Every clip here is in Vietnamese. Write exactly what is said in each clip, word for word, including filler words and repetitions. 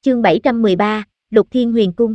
Chương bảy trăm mười ba, Lục Thiên Huyền Cung.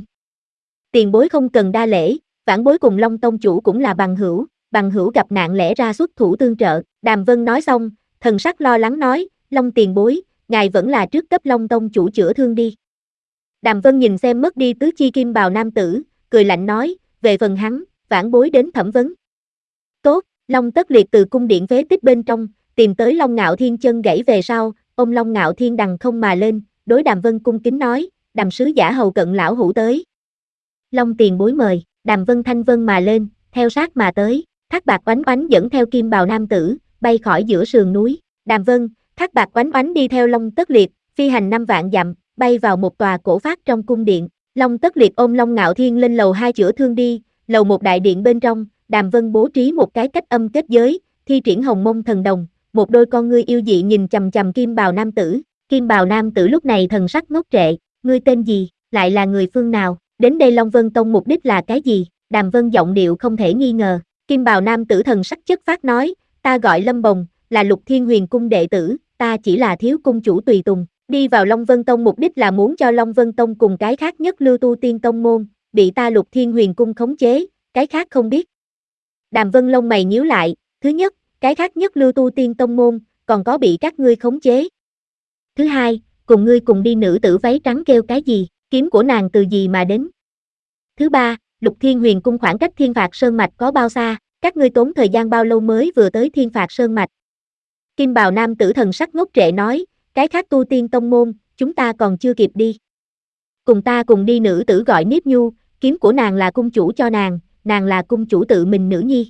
Tiền bối không cần đa lễ, vãn bối cùng Long tông chủ cũng là bằng hữu, bằng hữu gặp nạn lẽ ra xuất thủ tương trợ. Đàm Vân nói xong, thần sắc lo lắng nói, Long tiền bối, ngài vẫn là trước cấp Long tông chủ chữa thương đi. Đàm Vân nhìn xem mất đi tứ chi kim bào nam tử, cười lạnh nói, về phần hắn, vãn bối đến thẩm vấn. Tốt, Long Tất Liệt từ cung điện phế tích bên trong, tìm tới Long Ngạo Thiên chân gãy về sau, ông Long Ngạo Thiên đằng không mà lên, đối Đàm Vân cung kính nói, Đàm sứ giả hầu cận lão hữu tới. Long tiền bối mời, Đàm Vân thanh vân mà lên, theo sát mà tới, Thác Bạc Oánh Oánh dẫn theo kim bào nam tử, bay khỏi giữa sườn núi. Đàm Vân, Thác Bạc Oánh Oánh đi theo Long Tất Liệt, phi hành năm vạn dặm, bay vào một tòa cổ phát trong cung điện. Long Tất Liệt ôm Long Ngạo Thiên lên lầu hai chữa thương đi, lầu một đại điện bên trong, Đàm Vân bố trí một cái cách âm kết giới, thi triển hồng mông thần đồng, một đôi con ngươi yêu dị nhìn chằm chằm kim bào nam tử. Kim bào nam tử lúc này thần sắc ngốc trệ, ngươi tên gì, lại là người phương nào, đến đây Long Vân Tông mục đích là cái gì? Đàm Vân giọng điệu không thể nghi ngờ. Kim bào nam tử thần sắc chất phát nói, ta gọi Lâm Bồng, là Lục Thiên Huyền Cung đệ tử, ta chỉ là thiếu cung chủ tùy tùng, đi vào Long Vân Tông mục đích là muốn cho Long Vân Tông cùng cái khác nhất lưu tu tiên tông môn, bị ta Lục Thiên Huyền Cung khống chế, cái khác không biết. Đàm Vân lông mày nhíu lại, thứ nhất, cái khác nhất lưu tu tiên tông môn, còn có bị các ngươi khống chế. Thứ hai, cùng ngươi cùng đi nữ tử váy trắng kêu cái gì, kiếm của nàng từ gì mà đến. Thứ ba, Lục Thiên Huyền Cung khoảng cách Thiên Phạt Sơn Mạch có bao xa, các ngươi tốn thời gian bao lâu mới vừa tới Thiên Phạt Sơn Mạch. Kim bào nam tử thần sắc ngốc trệ nói, cái khác tu tiên tông môn, chúng ta còn chưa kịp đi. Cùng ta cùng đi nữ tử gọi Niếp Nhu, kiếm của nàng là cung chủ cho nàng, nàng là cung chủ tự mình nữ nhi.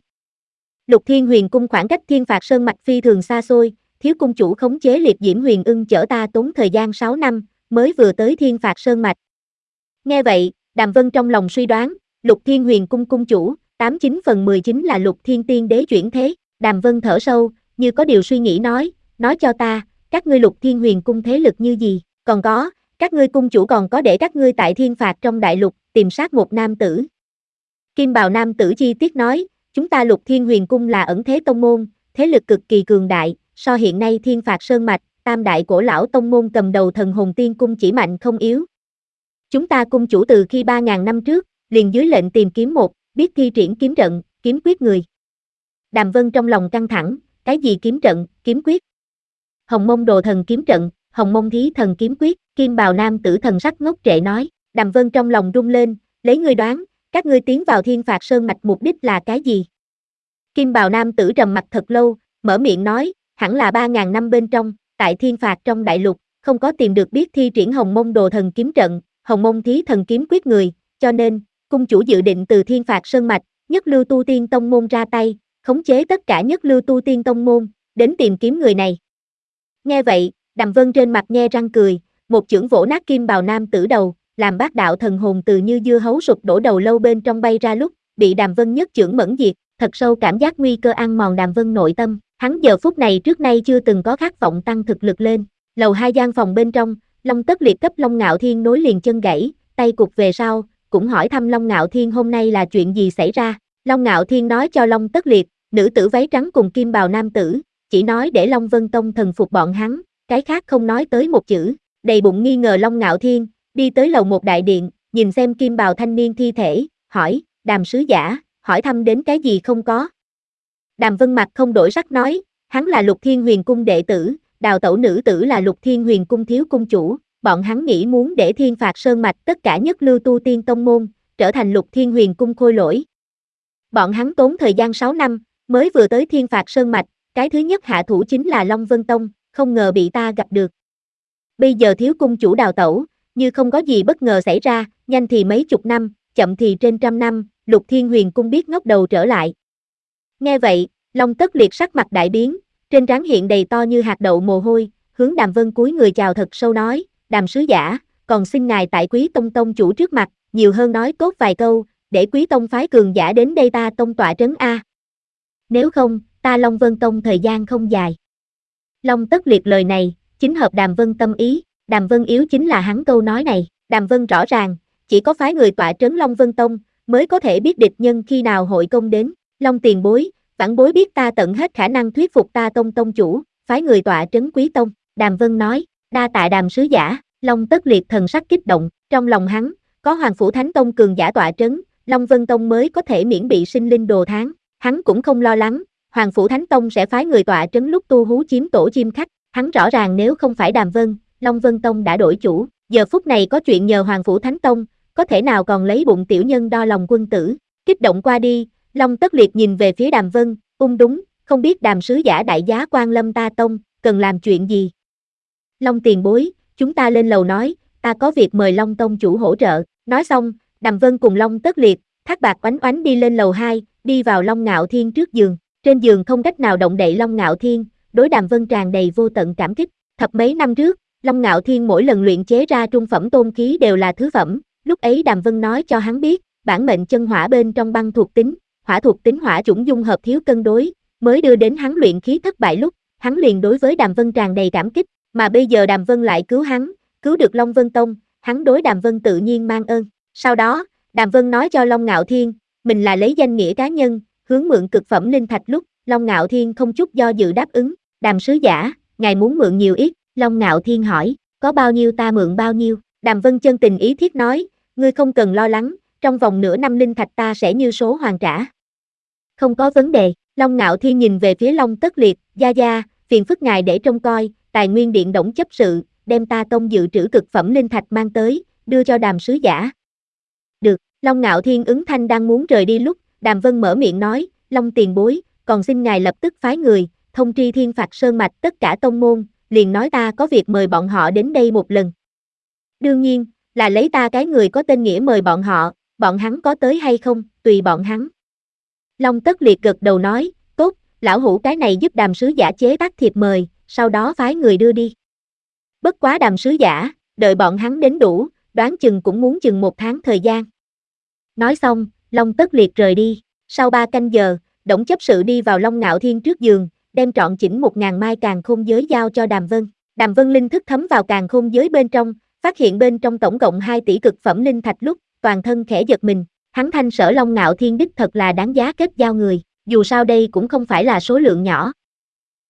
Lục Thiên Huyền Cung khoảng cách Thiên Phạt Sơn Mạch phi thường xa xôi, thiếu cung chủ khống chế Liệt Diễm Huyền Ưng chở ta tốn thời gian sáu năm, mới vừa tới Thiên Phạt Sơn Mạch. Nghe vậy, Đàm Vân trong lòng suy đoán, Lục Thiên Huyền Cung cung chủ, tám chín phần mười chính là Lục Thiên Tiên Đế chuyển thế. Đàm Vân thở sâu, như có điều suy nghĩ nói, nói cho ta, các ngươi Lục Thiên Huyền Cung thế lực như gì, còn có, các ngươi cung chủ còn có để các ngươi tại Thiên Phạt trong đại lục, tìm sát một nam tử. Kim bào nam tử chi tiết nói, chúng ta Lục Thiên Huyền Cung là ẩn thế tông môn, thế lực cực kỳ cường đại, so hiện nay Thiên Phạt Sơn Mạch, tam đại cổ lão tông môn cầm đầu Thần Hồn Tiên Cung chỉ mạnh không yếu. Chúng ta cung chủ từ khi ba ngàn năm trước, liền dưới lệnh tìm kiếm một, biết thi triển kiếm trận, kiếm quyết người. Đàm Vân trong lòng căng thẳng, cái gì kiếm trận, kiếm quyết? Hồng Mông Đồ Thần kiếm trận, Hồng Mông Thí Thần kiếm quyết, Kim bào nam tử thần sắc ngốc trệ nói. Đàm Vân trong lòng rung lên, lấy ngươi đoán, các ngươi tiến vào Thiên Phạt Sơn Mạch mục đích là cái gì? Kim bào nam tử trầm mặt thật lâu, mở miệng nói, hẳn là ba ngàn năm bên trong, tại Thiên Phạt trong đại lục, không có tìm được biết thi triển Hồng Mông Đồ Thần kiếm trận, Hồng Mông Thí Thần kiếm quyết người, cho nên, cung chủ dự định từ Thiên Phạt Sơn Mạch, nhất lưu tu tiên tông môn ra tay, khống chế tất cả nhất lưu tu tiên tông môn, đến tìm kiếm người này. Nghe vậy, Đàm Vân trên mặt nhe răng cười, một chưởng vỗ nát kim bào nam tử đầu, làm bát đạo thần hồn từ như dưa hấu sụp đổ đầu lâu bên trong bay ra lúc, bị Đàm Vân nhất chưởng mẫn diệt, thật sâu cảm giác nguy cơ ăn mòn Đàm Vân nội tâm, hắn giờ phút này trước nay chưa từng có khát vọng tăng thực lực lên. Lầu hai gian phòng bên trong, Long Tất Liệt cấp Long Ngạo Thiên nối liền chân gãy, tay cụt về sau, cũng hỏi thăm Long Ngạo Thiên hôm nay là chuyện gì xảy ra. Long Ngạo Thiên nói cho Long Tất Liệt, nữ tử váy trắng cùng kim bào nam tử, chỉ nói để Long Vân Tông thần phục bọn hắn, cái khác không nói tới một chữ. Đầy bụng nghi ngờ Long Ngạo Thiên, đi tới lầu một đại điện, nhìn xem kim bào thanh niên thi thể, hỏi, Đàm sứ giả, hỏi thăm đến cái gì không có. Đàm Vân mặt không đổi sắc nói, hắn là Lục Thiên Huyền Cung đệ tử, đào tẩu nữ tử là Lục Thiên Huyền Cung thiếu cung chủ, bọn hắn nghĩ muốn để Thiên Phạt Sơn Mạch tất cả nhất lưu tu tiên tông môn, trở thành Lục Thiên Huyền Cung khôi lỗi. Bọn hắn tốn thời gian sáu năm, mới vừa tới Thiên Phạt Sơn Mạch, cái thứ nhất hạ thủ chính là Long Vân Tông, không ngờ bị ta gặp được. Bây giờ thiếu cung chủ đào tẩu, như không có gì bất ngờ xảy ra, nhanh thì mấy chục năm, chậm thì trên trăm năm, Lục Thiên Huyền Cung biết ngóc đầu trở lại. Nghe vậy, Long Tất Liệt sắc mặt đại biến, trên trán hiện đầy to như hạt đậu mồ hôi, hướng Đàm Vân cúi người chào thật sâu nói, Đàm sứ giả, còn xin ngài tại Quý Tông tông chủ trước mặt, nhiều hơn nói tốt vài câu, để Quý Tông phái cường giả đến đây ta tông tọa trấn A. Nếu không, ta Long Vân Tông thời gian không dài. Long Tất Liệt lời này, chính hợp Đàm Vân tâm ý, Đàm Vân yếu chính là hắn câu nói này, Đàm Vân rõ ràng, chỉ có phái người tọa trấn Long Vân Tông, mới có thể biết địch nhân khi nào hội công đến. Long tiền bối, vãn bối biết ta tận hết khả năng thuyết phục ta tông tông chủ, phái người tọa trấn Quý Tông. Đàm Vân nói, đa tạ Đàm sứ giả. Long Tất Liệt thần sắc kích động, trong lòng hắn, có Hoàng Phủ Thánh Tông cường giả tọa trấn, Long Vân Tông mới có thể miễn bị sinh linh đồ tháng. Hắn cũng không lo lắng, Hoàng Phủ Thánh Tông sẽ phái người tọa trấn lúc tu hú chiếm tổ chim khách. Hắn rõ ràng nếu không phải Đàm Vân, Long Vân Tông đã đổi chủ. Giờ phút này có chuyện nhờ Hoàng Phủ Thánh Tông, có thể nào còn lấy bụng tiểu nhân đo lòng quân tử. Kích động qua đi, Long Tất Liệt nhìn về phía Đàm Vân, ung đúng, không biết Đàm sứ giả đại giá quan lâm ta tông, cần làm chuyện gì. Long tiền bối, chúng ta lên lầu nói, ta có việc mời Long Tông chủ hỗ trợ. Nói xong, Đàm Vân cùng Long Tất Liệt, Thác Bạc Oánh Oánh đi lên lầu hai, đi vào Long Ngạo Thiên trước giường. Trên giường không cách nào động đậy Long Ngạo Thiên, đối Đàm Vân tràn đầy vô tận cảm kích. Thập mấy năm trước, Long Ngạo Thiên mỗi lần luyện chế ra trung phẩm tôn khí đều là thứ phẩm. Lúc ấy Đàm Vân nói cho hắn biết, bản mệnh chân hỏa bên trong băng thuộc tính, hỏa thuộc tính hỏa chủng dung hợp thiếu cân đối, mới đưa đến hắn luyện khí thất bại lúc, hắn liền đối với Đàm Vân tràn đầy cảm kích, mà bây giờ Đàm Vân lại cứu hắn, cứu được Long Vân Tông, hắn đối Đàm Vân tự nhiên mang ơn. Sau đó, Đàm Vân nói cho Long Ngạo Thiên, mình là lấy danh nghĩa cá nhân, hướng mượn cực phẩm linh thạch lúc, Long Ngạo Thiên không chút do dự đáp ứng. Đàm sứ giả, ngài muốn mượn nhiều ít? Long Ngạo Thiên hỏi, có bao nhiêu ta mượn bao nhiêu? Đàm Vân chân tình ý thiết nói, ngươi không cần lo lắng, trong vòng nửa năm linh thạch ta sẽ như số hoàn trả. Không có vấn đề. Long Ngạo Thiên nhìn về phía Long Tất Liệt, gia gia, phiền phức ngài để trông coi, Tài Nguyên Điện Đổng chấp sự, đem ta tông dự trữ cực phẩm linh thạch mang tới, đưa cho Đàm sứ giả. Được. Long Ngạo Thiên ứng thanh đang muốn rời đi lúc, Đàm Vân mở miệng nói, Long tiền bối, còn xin ngài lập tức phái người, thông tri Thiên Phạt Sơn mạch tất cả tông môn, liền nói ta có việc mời bọn họ đến đây một lần. Đương nhiên, là lấy ta cái người có tên nghĩa mời bọn họ, bọn hắn có tới hay không, tùy bọn hắn. Long Tất Liệt gật đầu nói, tốt, lão hủ cái này giúp Đàm sứ giả chế tác thiệp mời, sau đó phái người đưa đi. Bất quá Đàm sứ giả, đợi bọn hắn đến đủ, đoán chừng cũng muốn chừng một tháng thời gian. Nói xong, Long Tất Liệt rời đi. Sau ba canh giờ, Đổng chấp sự đi vào Long Ngạo Thiên trước giường, đem trọn chỉnh một ngàn mai càn khôn giới giao cho Đàm Vân. Đàm Vân linh thức thấm vào càn khôn giới bên trong, phát hiện bên trong tổng cộng hai tỷ cực phẩm linh thạch lúc, toàn thân khẽ giật mình. Hắn thanh sở Long Ngạo Thiên đích thật là đáng giá kết giao người, dù sao đây cũng không phải là số lượng nhỏ.